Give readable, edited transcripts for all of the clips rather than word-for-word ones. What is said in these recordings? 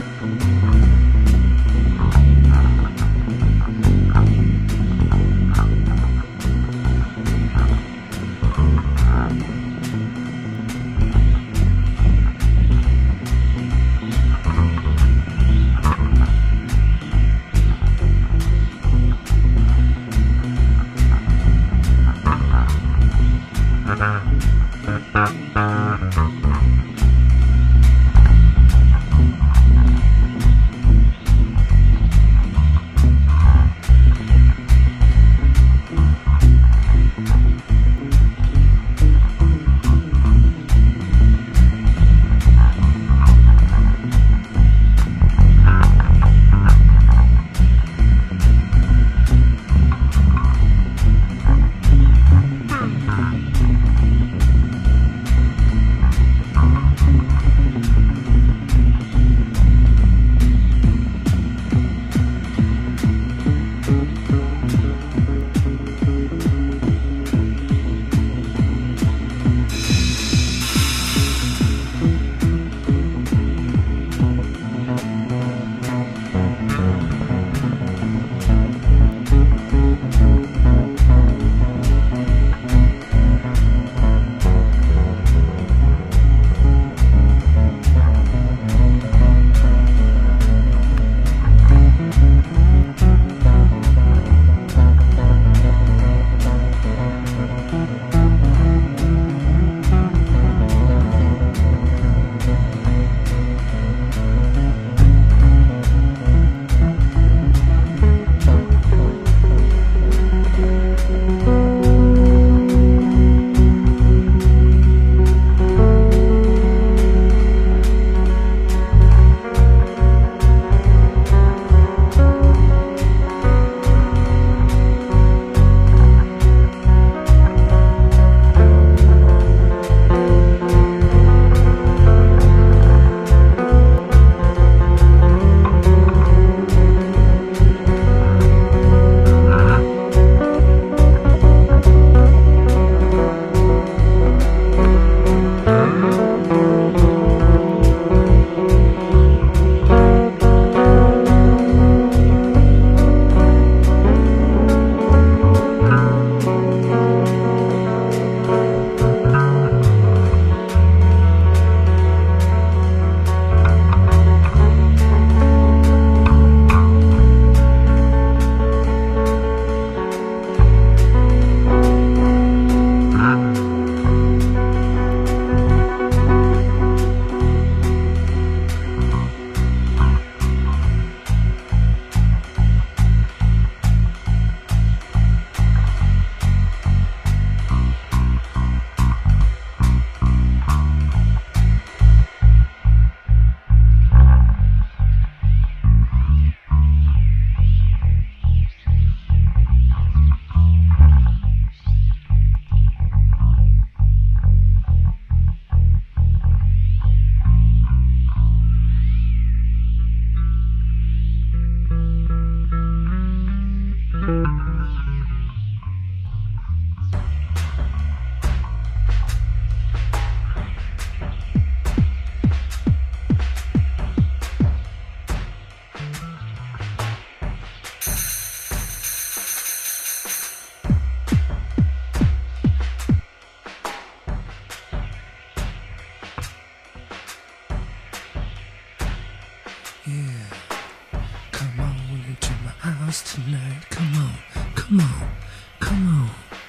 house tonight. Come on, come on, come on.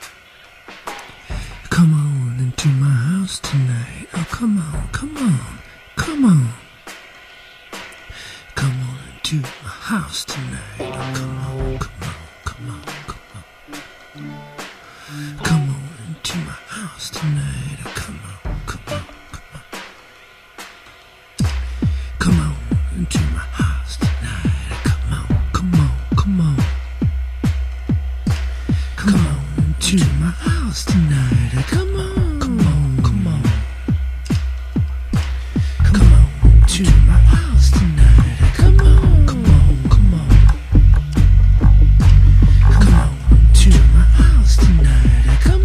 Come on into my house tonight. Oh, come on, come on, come on. Come on into my house tonight. Oh, come on, come on, come on, come on. Come on into my house tonight. Oh, come on, come on, come on. Come on into my house tonight. Oh, come on, come on, come on. Come on into my house tonight. Oh, come on, come on, come on. Come on into my house tonight. Oh, come on, come on, come on. Come on into my house tonight. Oh,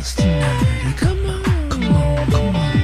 house tonight. Come on, come on, come on.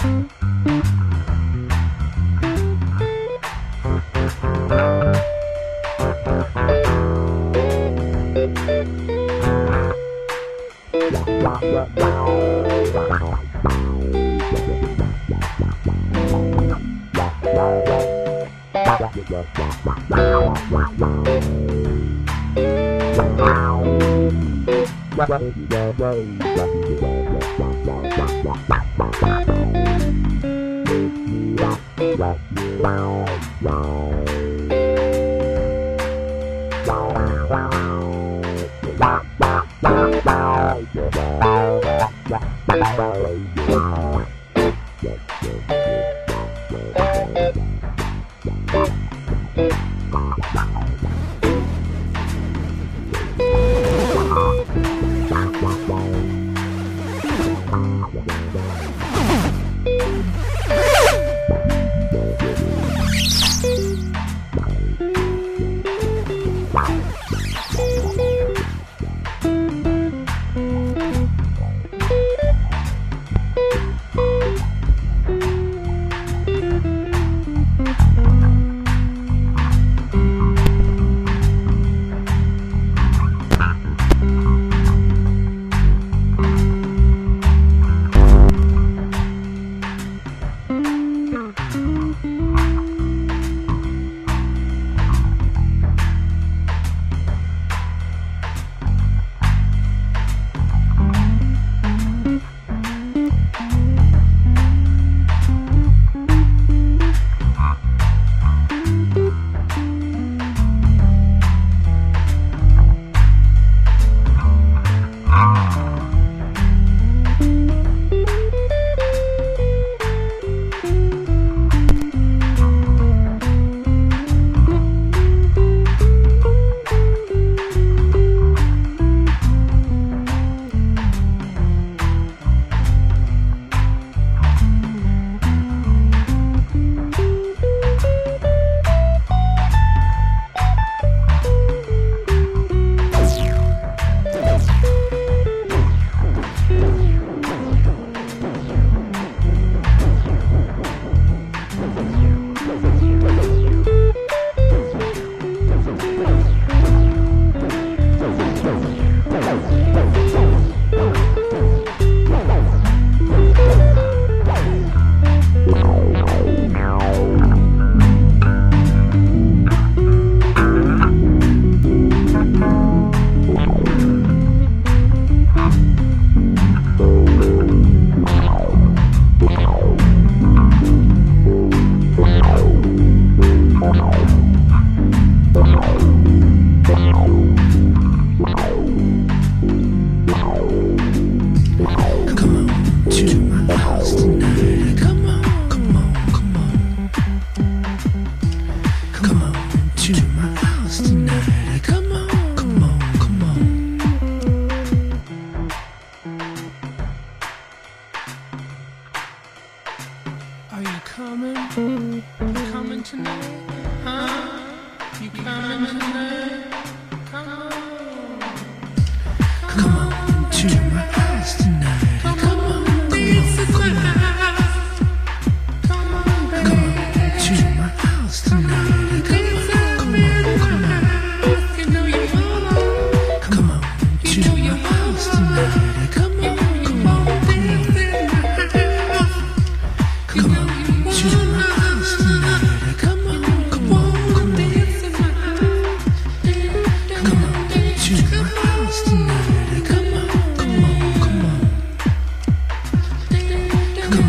Come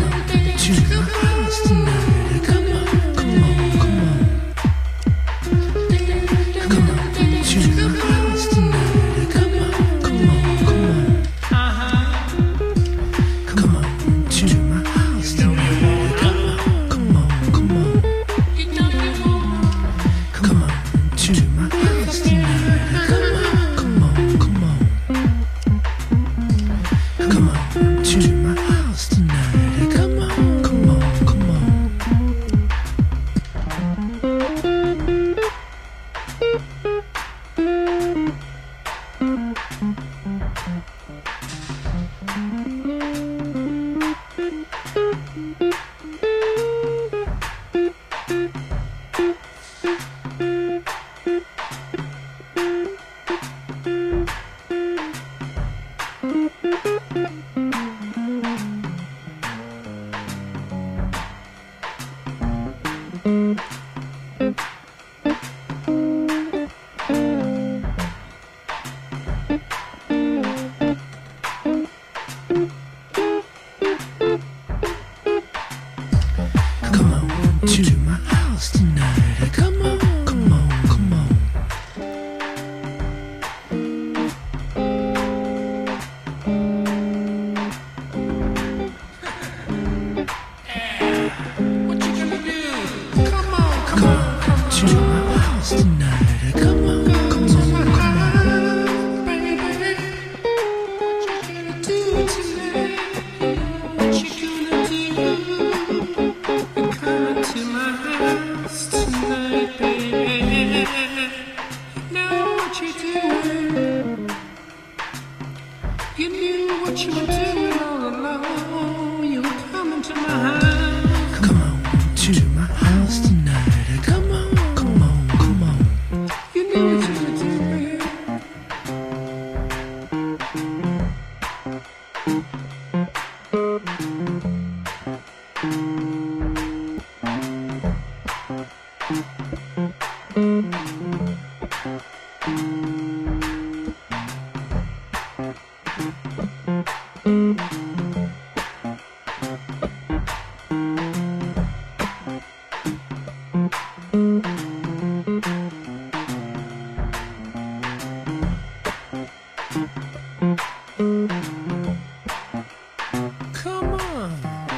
to my house tonight. Come on, come on, come on. What you gonna do? Come on, come on, come on. To my house tonight. Come on, come on, come on, baby. What you gonna do tonight? What you gonna do? Come to my house tonight, baby. Know what you do. You knew what you were doing all along. You were coming to my house. Come on to my house tonight. Come on, come on, come on. You knew what you were doing. Come on.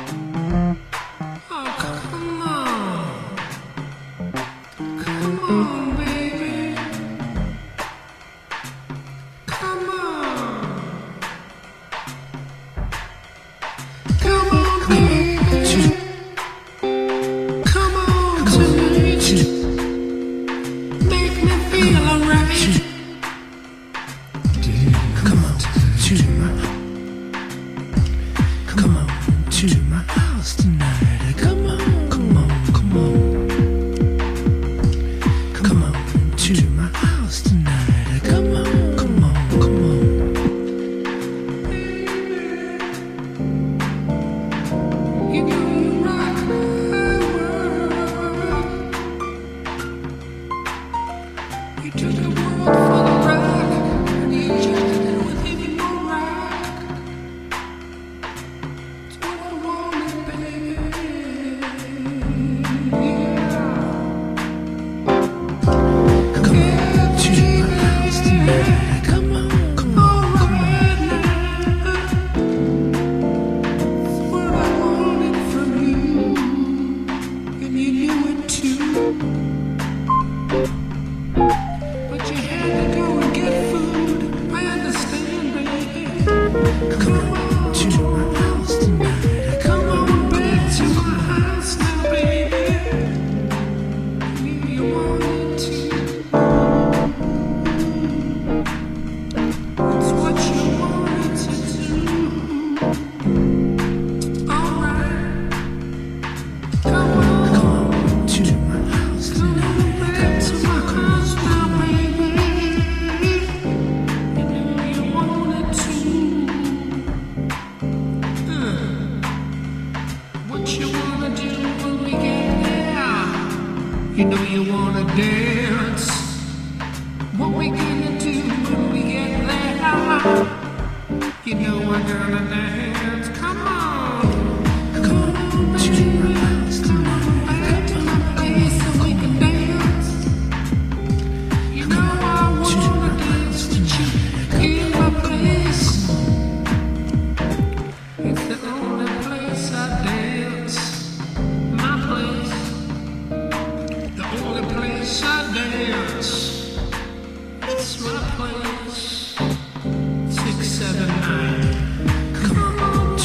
Oh, come on. Come on, baby. Come on. Come on, baby. Come on tonight. Make me feel alright. Come on to my Come on to my house tonight. Come on, come on, come on. Come on to my house tonight. Come on, come on, come on. You know you rock my world. You took the world for the ride, and you injected it with any more rock. It's what I wanted, baby. Yeah. Come on to my house tonight. Come on, come on, come on. It's what I wanted from you, and you knew it too. But you had to go and get food. I understand, baby. Come on to my house tonight. Come on back to my house now, baby. You wanted to. It's what you wanted to do. Alright. Come on to my house tonight. Back to my house now, baby. You knew you wanted to. What you wanna do when we get there? You know you wanna dance. What we gonna do when we get there? You know we're gonna dance. Come on. Come on, baby. Come on back to my place so we can dance. You know I wanna dance with you in my place. It's the only place I dance. My place. The only place I dance. It's my place. 6, 7, 9. Come on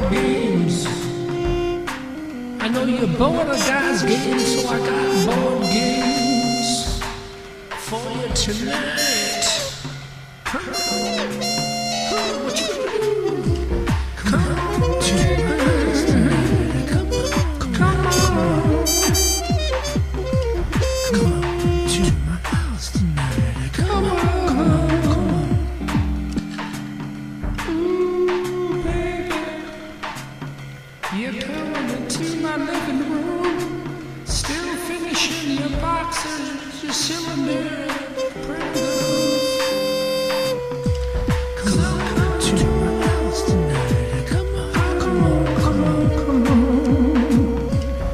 board games. I know you're bored of guys' games, so I got board games for you tonight. Come on, what you gonna do? Come on to my house tonight. Come on, come on. Come on to my house tonight. Come on, come on, come on. Ooh, baby, you're coming into my living room, still finishing your boxes, your cylinder Pringles. Come on to my house tonight. Come on, come on, come on, come on.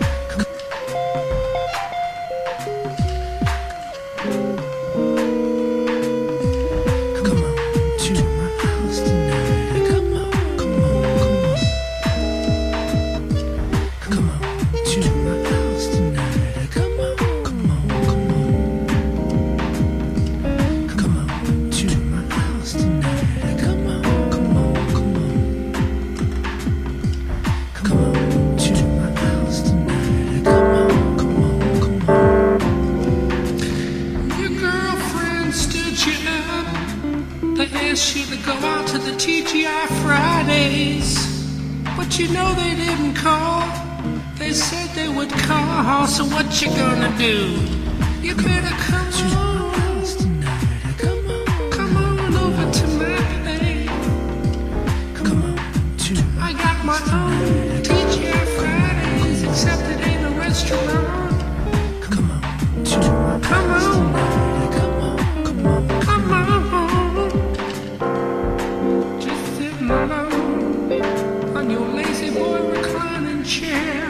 Come on to my house tonight. Come on, come on, come on. Come on to my house tonight. Come on, come on, come on. Come on to my house tonight. Come on, come on, come on. Come on to my house tonight. Come on, come on, come on. Your girlfriend stood you up. They asked you to go out to the TGI Fridays, but you know they didn't call. They said they would call, so what you gonna do? You better come to my house tonight. Come on, come on over to my place. Come on to my I got my own TGI Fridays, except it ain't a restaurant. Come on to my come house on. Tonight. Come on, come on, come on. Just sitting alone on your lazy boy reclining chair.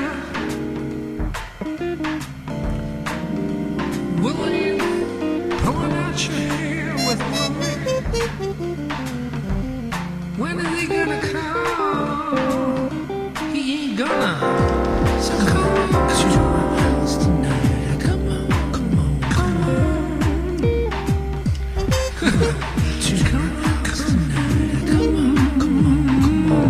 Willie pulling out your hair with worry. When is he gonna come? He ain't gonna. So come on to my house tonight. Come on, come on, come on. To my house tonight. Come on, come on, come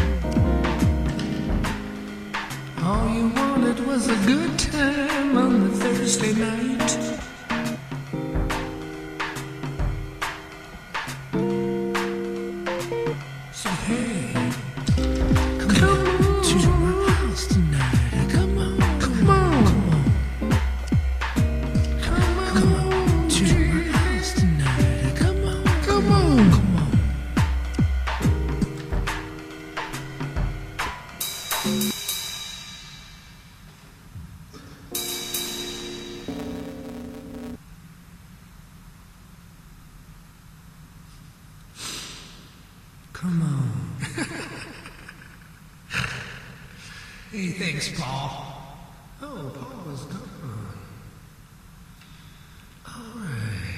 on. All you wanted was a good time on the Thursday night. So hey, come on to my house tonight. Come on, come on, come on to my house tonight. Come on, come on, come on. Come on. Hey, thanks, Paul. Oh, Paul was gone. All right.